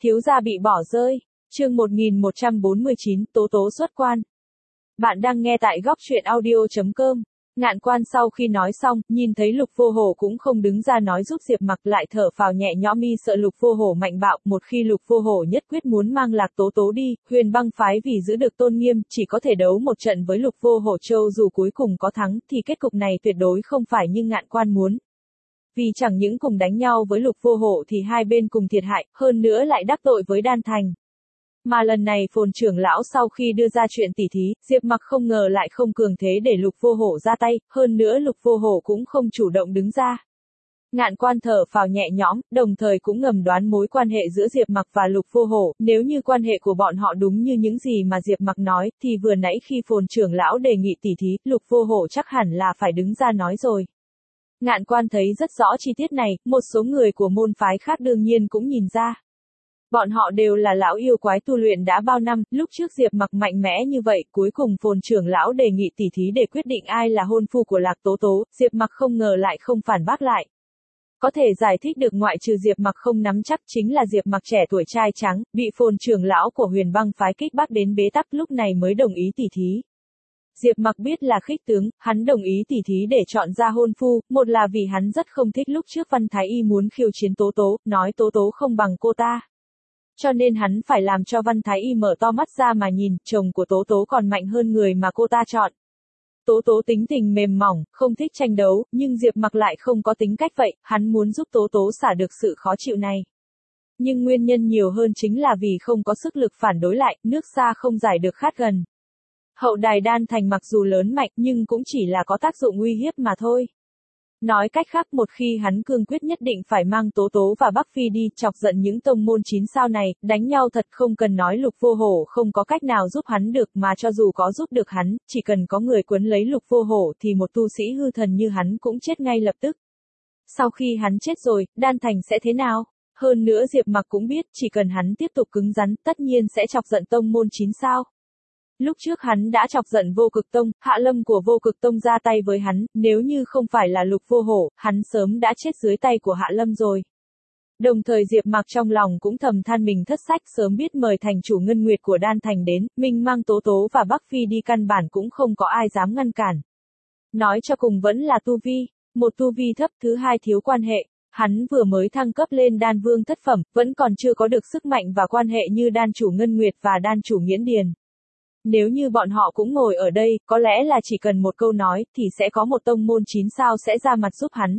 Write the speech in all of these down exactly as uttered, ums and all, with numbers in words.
Thiếu gia bị bỏ rơi. Chương một nghìn một trăm bốn mươi chín, Tố Tố xuất quan. Bạn đang nghe tại góc truyện audio chấm com. Ngạn Quan sau khi nói xong, nhìn thấy Lục Vô Hổ cũng không đứng ra nói giúp Diệp Mặc, lại thở phào nhẹ nhõm, mi sợ Lục Vô Hổ mạnh bạo, một khi Lục Vô Hổ nhất quyết muốn mang Lạc Tố Tố đi, Huyền Băng phái vì giữ được tôn nghiêm, chỉ có thể đấu một trận với Lục Vô Hổ, châu dù cuối cùng có thắng thì kết cục này tuyệt đối không phải như Ngạn Quan muốn. Vì chẳng những cùng đánh nhau với Lục Vô Hổ thì hai bên cùng thiệt hại, hơn nữa lại đắc tội với Đan Thành. Mà lần này Phồn trưởng lão sau khi đưa ra chuyện tỉ thí, Diệp Mặc không ngờ lại không cường thế để Lục Vô Hổ ra tay, hơn nữa Lục Vô Hổ cũng không chủ động đứng ra. Ngạn Quan thở phào nhẹ nhõm, đồng thời cũng ngầm đoán mối quan hệ giữa Diệp Mặc và Lục Vô Hổ, nếu như quan hệ của bọn họ đúng như những gì mà Diệp Mặc nói, thì vừa nãy khi Phồn trưởng lão đề nghị tỉ thí, Lục Vô Hổ chắc hẳn là phải đứng ra nói rồi. Ngạn Quan thấy rất rõ chi tiết này, một số người của môn phái khác đương nhiên cũng nhìn ra. Bọn họ đều là lão yêu quái tu luyện đã bao năm, lúc trước Diệp Mặc mạnh mẽ như vậy, cuối cùng Phồn trưởng lão đề nghị tỉ thí để quyết định ai là hôn phu của Lạc Tố Tố, Diệp Mặc không ngờ lại không phản bác lại. Có thể giải thích được ngoại trừ Diệp Mặc không nắm chắc chính là Diệp Mặc trẻ tuổi trai trắng, bị Phồn trưởng lão của Huyền Băng phái kích bác đến bế tắc, lúc này mới đồng ý tỉ thí. Diệp Mặc biết là khích tướng, hắn đồng ý tỉ thí để chọn ra hôn phu, một là vì hắn rất không thích lúc trước Văn Thái Y muốn khiêu chiến Tố Tố, nói Tố Tố không bằng cô ta. Cho nên hắn phải làm cho Văn Thái Y mở to mắt ra mà nhìn, chồng của Tố Tố còn mạnh hơn người mà cô ta chọn. Tố Tố tính tình mềm mỏng, không thích tranh đấu, nhưng Diệp Mặc lại không có tính cách vậy, hắn muốn giúp Tố Tố xả được sự khó chịu này. Nhưng nguyên nhân nhiều hơn chính là vì không có sức lực phản đối lại, nước xa không giải được khát gần. Hậu đài Đan Thành mặc dù lớn mạnh nhưng cũng chỉ là có tác dụng uy hiếp mà thôi. Nói cách khác, một khi hắn cương quyết nhất định phải mang Tố Tố và Bắc Phi đi, chọc giận những tông môn chín sao này, đánh nhau thật không cần nói Lục Vô Hổ không có cách nào giúp hắn được, mà cho dù có giúp được hắn, chỉ cần có người quấn lấy Lục Vô Hổ thì một tu sĩ hư thần như hắn cũng chết ngay lập tức. Sau khi hắn chết rồi, Đan Thành sẽ thế nào? Hơn nữa Diệp Mặc cũng biết, chỉ cần hắn tiếp tục cứng rắn, tất nhiên sẽ chọc giận tông môn chín sao. Lúc trước hắn đã chọc giận Vô Cực Tông, Hạ Lâm của Vô Cực Tông ra tay với hắn, nếu như không phải là Lục Vô Hổ, hắn sớm đã chết dưới tay của Hạ Lâm rồi. Đồng thời Diệp Mặc trong lòng cũng thầm than mình thất sách, sớm biết mời thành chủ Ngân Nguyệt của Đan Thành đến, mình mang Tố Tố và Bắc Phi đi căn bản cũng không có ai dám ngăn cản. Nói cho cùng vẫn là tu vi, một tu vi thấp, thứ hai thiếu quan hệ. Hắn vừa mới thăng cấp lên đan vương thất phẩm, vẫn còn chưa có được sức mạnh và quan hệ như đan chủ Ngân Nguyệt và đan chủ Nghiễn Điền. Nếu như bọn họ cũng ngồi ở đây, có lẽ là chỉ cần một câu nói, thì sẽ có một tông môn chín sao sẽ ra mặt giúp hắn.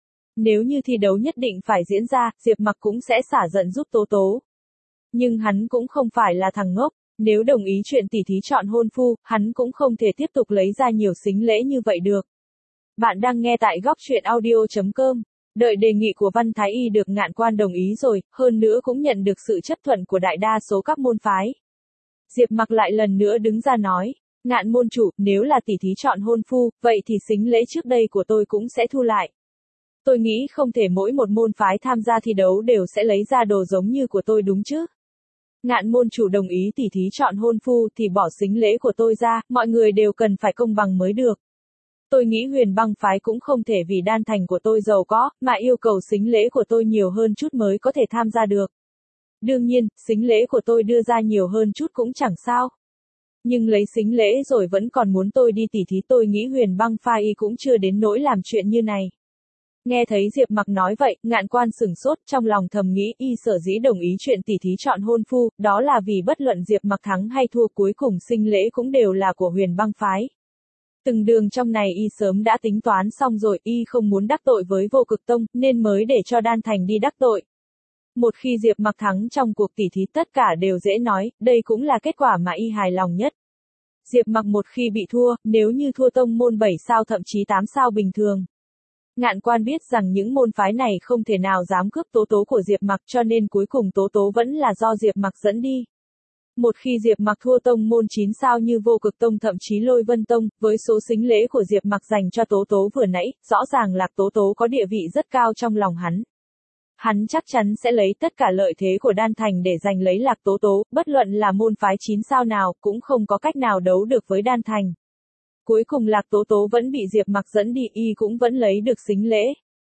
Nếu như thi đấu nhất định phải diễn ra, Diệp Mặc cũng sẽ xả giận giúp Tố Tố. Nhưng hắn cũng không phải là thằng ngốc, nếu đồng ý chuyện tỉ thí chọn hôn phu, hắn cũng không thể tiếp tục lấy ra nhiều sính lễ như vậy được. Bạn đang nghe tại góc truyện audio chấm com. Đợi đề nghị của Văn Thái Y được Ngạn Quan đồng ý rồi, hơn nữa cũng nhận được sự chấp thuận của đại đa số các môn phái. Diệp Mặc lại lần nữa đứng ra nói, Ngạn môn chủ, nếu là tỉ thí chọn hôn phu, vậy thì sính lễ trước đây của tôi cũng sẽ thu lại. Tôi nghĩ không thể mỗi một môn phái tham gia thi đấu đều sẽ lấy ra đồ giống như của tôi đúng chứ. Ngạn môn chủ đồng ý tỉ thí chọn hôn phu thì bỏ sính lễ của tôi ra, mọi người đều cần phải công bằng mới được. Tôi nghĩ Huyền Băng phái cũng không thể vì Đan Thành của tôi giàu có, mà yêu cầu sính lễ của tôi nhiều hơn chút mới có thể tham gia được. Đương nhiên, sính lễ của tôi đưa ra nhiều hơn chút cũng chẳng sao. Nhưng lấy sính lễ rồi vẫn còn muốn tôi đi tỉ thí, tôi nghĩ Huyền Băng phái y cũng chưa đến nỗi làm chuyện như này. Nghe thấy Diệp Mặc nói vậy, Ngạn Quan sửng sốt, trong lòng thầm nghĩ y sở dĩ đồng ý chuyện tỉ thí chọn hôn phu, đó là vì bất luận Diệp Mặc thắng hay thua cuối cùng sính lễ cũng đều là của Huyền Băng phái. Từng đường trong này y sớm đã tính toán xong rồi, y không muốn đắc tội với Vô Cực Tông, nên mới để cho Đan Thành đi đắc tội. Một khi Diệp Mặc thắng trong cuộc tỉ thí tất cả đều dễ nói, đây cũng là kết quả mà y hài lòng nhất. Diệp Mặc một khi bị thua, nếu như thua tông môn bảy sao thậm chí tám sao bình thường. Ngạn Quan biết rằng những môn phái này không thể nào dám cướp Tố Tố của Diệp Mặc, cho nên cuối cùng Tố Tố vẫn là do Diệp Mặc dẫn đi. Một khi Diệp Mặc thua tông môn chín sao như Vô Cực Tông thậm chí Lôi Vân Tông, với số sính lễ của Diệp Mặc dành cho Tố Tố vừa nãy, rõ ràng Lạc Tố Tố có địa vị rất cao trong lòng hắn. Hắn chắc chắn sẽ lấy tất cả lợi thế của Đan Thành để giành lấy Lạc Tố Tố, bất luận là môn phái chín sao nào, cũng không có cách nào đấu được với Đan Thành. Cuối cùng Lạc Tố Tố vẫn bị Diệp Mặc dẫn đi, y cũng vẫn lấy được sính lễ.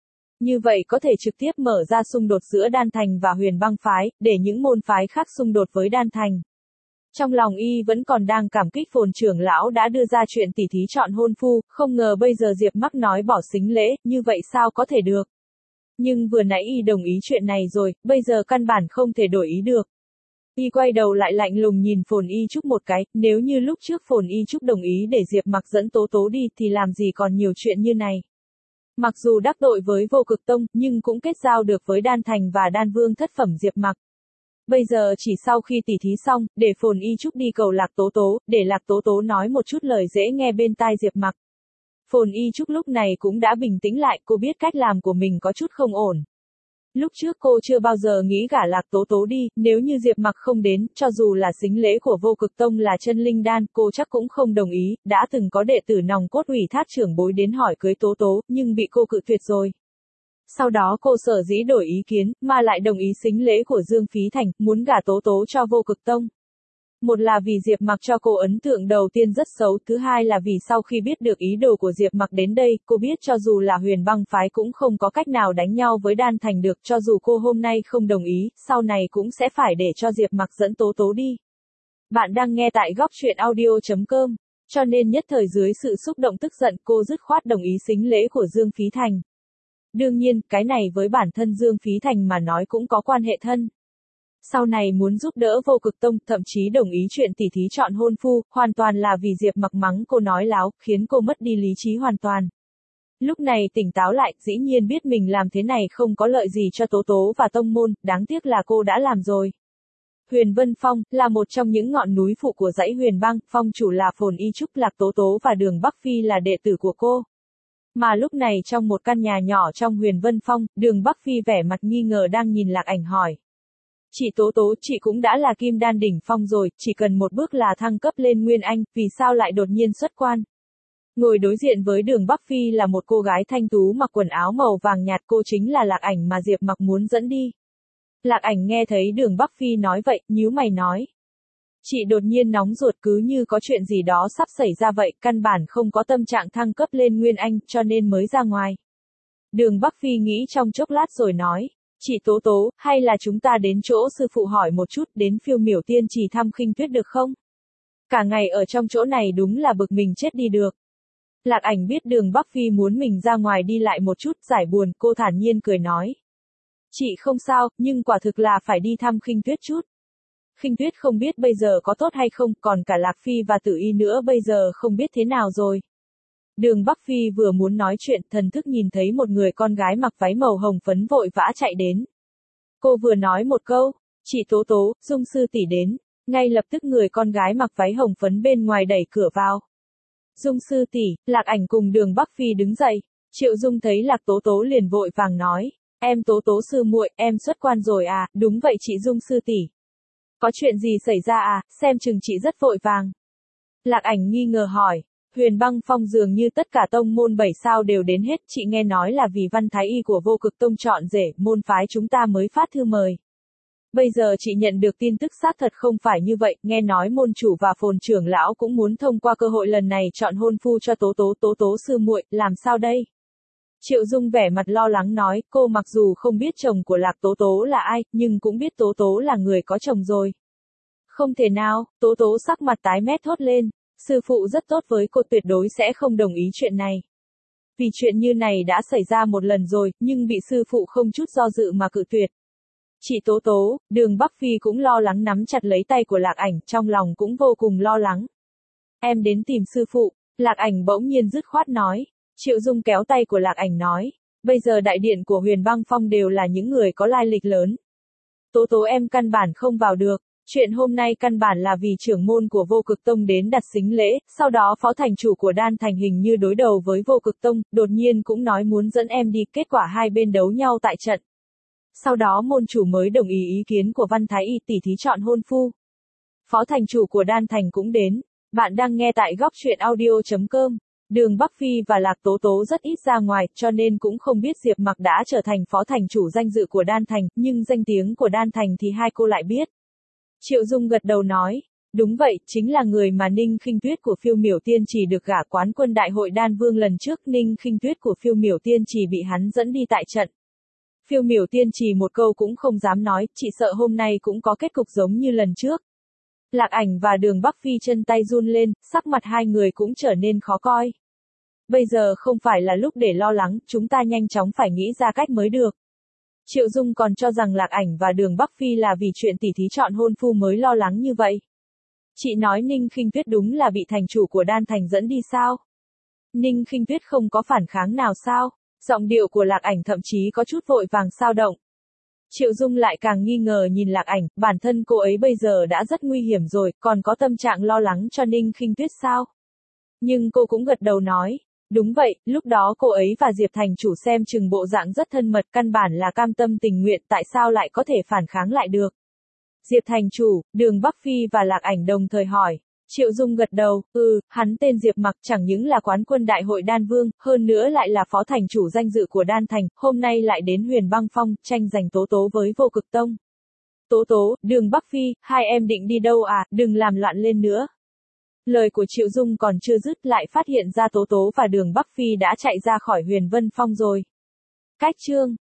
Như vậy có thể trực tiếp mở ra xung đột giữa Đan Thành và Huyền Băng phái, để những môn phái khác xung đột với Đan Thành. Trong lòng y vẫn còn đang cảm kích Phồn trưởng lão đã đưa ra chuyện tỉ thí chọn hôn phu, không ngờ bây giờ Diệp Mắc nói bỏ sính lễ, như vậy sao có thể được. Nhưng vừa nãy y đồng ý chuyện này rồi, bây giờ căn bản không thể đổi ý được. Y quay đầu lại lạnh lùng nhìn Phồn Y Trúc một cái, nếu như lúc trước Phồn Y Trúc đồng ý để Diệp Mặc dẫn Tố Tố đi thì làm gì còn nhiều chuyện như này. Mặc dù đắc tội với Vô Cực Tông, nhưng cũng kết giao được với Đan Thành và Đan Vương thất phẩm Diệp Mặc. Bây giờ chỉ sau khi tỉ thí xong, để Phồn Y Trúc đi cầu Lạc Tố Tố, để Lạc Tố Tố nói một chút lời dễ nghe bên tai Diệp Mặc. Phồn Y Trúc lúc này cũng đã bình tĩnh lại, cô biết cách làm của mình có chút không ổn. Lúc trước cô chưa bao giờ nghĩ gả Lạc Tố Tố đi, nếu như Diệp Mặc không đến, cho dù là sính lễ của Vô Cực Tông là chân linh đan, cô chắc cũng không đồng ý, đã từng có đệ tử nòng cốt ủy thác trưởng bối đến hỏi cưới Tố Tố, nhưng bị cô cự tuyệt rồi. Sau đó cô sở dĩ đổi ý kiến, mà lại đồng ý sính lễ của Dương Phí Thành, muốn gả Tố Tố cho Vô Cực Tông. Một là vì Diệp Mặc cho cô ấn tượng đầu tiên rất xấu, thứ hai là vì sau khi biết được ý đồ của Diệp Mặc đến đây, cô biết cho dù là Huyền Băng phái cũng không có cách nào đánh nhau với Đan Thành được, cho dù cô hôm nay không đồng ý, sau này cũng sẽ phải để cho Diệp Mặc dẫn Tố Tố đi. Bạn đang nghe tại góc truyện audio chấm com, cho nên nhất thời dưới sự xúc động tức giận, cô dứt khoát đồng ý sính lễ của Dương Phí Thành. Đương nhiên, cái này với bản thân Dương Phí Thành mà nói cũng có quan hệ thân. Sau này muốn giúp đỡ Vô Cực Tông, thậm chí đồng ý chuyện tỉ thí chọn hôn phu, hoàn toàn là vì Diệp Mặc mắng cô nói láo, khiến cô mất đi lý trí hoàn toàn. Lúc này tỉnh táo lại, dĩ nhiên biết mình làm thế này không có lợi gì cho Tố Tố và tông môn, đáng tiếc là cô đã làm rồi. Huyền Vân Phong, là một trong những ngọn núi phụ của dãy Huyền Băng, phong chủ là Phồn Y Trúc, Lạc Tố Tố và Đường Bắc Phi là đệ tử của cô. Mà lúc này trong một căn nhà nhỏ trong Huyền Vân Phong, Đường Bắc Phi vẻ mặt nghi ngờ đang nhìn Lạc Ảnh hỏi. Chị Tố Tố, chị cũng đã là Kim Đan đỉnh phong rồi, chỉ cần một bước là thăng cấp lên Nguyên Anh, vì sao lại đột nhiên xuất quan? Ngồi đối diện với Đường Bắc Phi là một cô gái thanh tú mặc quần áo màu vàng nhạt, cô chính là Lạc Ảnh mà Diệp Mặc muốn dẫn đi. Lạc Ảnh nghe thấy Đường Bắc Phi nói vậy, nhíu mày nói. Chị đột nhiên nóng ruột cứ như có chuyện gì đó sắp xảy ra vậy, căn bản không có tâm trạng thăng cấp lên Nguyên Anh, cho nên mới ra ngoài. Đường Bắc Phi nghĩ trong chốc lát rồi nói. Chị Tố Tố, hay là chúng ta đến chỗ sư phụ hỏi một chút, đến Phiêu Miểu Tiên Trì thăm Khinh Tuyết được không? Cả ngày ở trong chỗ này đúng là bực mình chết đi được. Lạc Ảnh biết Đường Bắc Phi muốn mình ra ngoài đi lại một chút, giải buồn, cô thản nhiên cười nói. Chị không sao, nhưng quả thực là phải đi thăm Khinh Tuyết chút. Khinh Tuyết không biết bây giờ có tốt hay không, còn cả Lạc Phi và Tử Y nữa bây giờ không biết thế nào rồi. Đường Bắc Phi vừa muốn nói chuyện, thần thức nhìn thấy một người con gái mặc váy màu hồng phấn vội vã chạy đến. Cô vừa nói một câu, chị Tố Tố, Dung sư tỷ đến, ngay lập tức người con gái mặc váy hồng phấn bên ngoài đẩy cửa vào. Dung sư tỷ, Lạc Ảnh cùng Đường Bắc Phi đứng dậy, Triệu Dung thấy Lạc Tố Tố liền vội vàng nói, em Tố Tố sư muội, em xuất quan rồi à, đúng vậy chị Dung sư tỷ. Có chuyện gì xảy ra à, xem chừng chị rất vội vàng. Lạc Ảnh nghi ngờ hỏi. Huyền Băng Phong dường như tất cả tông môn bảy sao đều đến hết, chị nghe nói là vì Văn Thái Y của Vô Cực Tông chọn rể, môn phái chúng ta mới phát thư mời. Bây giờ chị nhận được tin tức xác thật không phải như vậy, nghe nói môn chủ và Phồn trưởng lão cũng muốn thông qua cơ hội lần này chọn hôn phu cho Tố Tố, Tố Tố sư muội, làm sao đây? Triệu Dung vẻ mặt lo lắng nói, cô mặc dù không biết chồng của Lạc Tố Tố là ai, nhưng cũng biết Tố Tố là người có chồng rồi. Không thể nào, Tố Tố sắc mặt tái mét thốt lên. Sư phụ rất tốt với cô, tuyệt đối sẽ không đồng ý chuyện này. Vì chuyện như này đã xảy ra một lần rồi, nhưng bị sư phụ không chút do dự mà cự tuyệt. Chị Tố Tố, Đường Bắc Phi cũng lo lắng nắm chặt lấy tay của Lạc Ảnh, trong lòng cũng vô cùng lo lắng. Em đến tìm sư phụ, Lạc Ảnh bỗng nhiên dứt khoát nói. Triệu Dung kéo tay của Lạc Ảnh nói, bây giờ đại điện của Huyền Băng Phong đều là những người có lai lịch lớn. Tố Tố em căn bản không vào được. Chuyện hôm nay căn bản là vì trưởng môn của Vô Cực Tông đến đặt sính lễ, sau đó phó thành chủ của Đan Thành hình như đối đầu với Vô Cực Tông, đột nhiên cũng nói muốn dẫn em đi, kết quả hai bên đấu nhau tại trận. Sau đó môn chủ mới đồng ý ý kiến của Văn Thái Y tỉ thí chọn hôn phu. Phó thành chủ của Đan Thành cũng đến. Bạn đang nghe tại góc truyện audio chấm com. Đường Bắc Phi và Lạc Tố Tố rất ít ra ngoài, cho nên cũng không biết Diệp Mặc đã trở thành phó thành chủ danh dự của Đan Thành, nhưng danh tiếng của Đan Thành thì hai cô lại biết. Triệu Dung gật đầu nói, Đúng vậy, chính là người mà Ninh Khinh Tuyết của Phiêu Miểu Tiên Trì được gả quán quân đại hội đan vương lần trước. Ninh Khinh Tuyết của Phiêu Miểu Tiên Trì bị hắn dẫn đi tại trận. Phiêu Miểu Tiên Trì một câu cũng không dám nói, chị sợ hôm nay cũng có kết cục giống như lần trước. Lạc Ảnh và Đường Bắc Phi chân tay run lên, sắc mặt hai người cũng trở nên khó coi. Bây giờ không phải là lúc để lo lắng, chúng ta nhanh chóng phải nghĩ ra cách mới được. Triệu Dung còn cho rằng Lạc Ảnh và Đường Bắc Phi là vì chuyện tỉ thí chọn hôn phu mới lo lắng như vậy. Chị nói Ninh Khinh Tuyết đúng là bị thành chủ của Đan Thành dẫn đi sao? Ninh Khinh Tuyết không có phản kháng nào sao? Giọng điệu của Lạc Ảnh thậm chí có chút vội vàng xao động. Triệu Dung lại càng nghi ngờ nhìn Lạc Ảnh, bản thân cô ấy bây giờ đã rất nguy hiểm rồi, còn có tâm trạng lo lắng cho Ninh Khinh Tuyết sao? Nhưng cô cũng gật đầu nói, đúng vậy, lúc đó cô ấy và Diệp thành chủ xem chừng bộ dạng rất thân mật, căn bản là cam tâm tình nguyện, tại sao lại có thể phản kháng lại được? Diệp thành chủ, Đường Bắc Phi và Lạc Ảnh đồng thời hỏi. Triệu Dung gật đầu, ừ, hắn tên Diệp Mặc chẳng những là quán quân đại hội đan vương, hơn nữa lại là phó thành chủ danh dự của Đan Thành, hôm nay lại đến Huyền Băng Phong, tranh giành Tố Tố với Vô Cực Tông. Tố Tố, Đường Bắc Phi, hai em định đi đâu à, đừng làm loạn lên nữa. Lời của Triệu Dung còn chưa dứt lại phát hiện ra Tố Tố và Đường Bắc Phi đã chạy ra khỏi Huyền Vân Phong rồi. Cách chương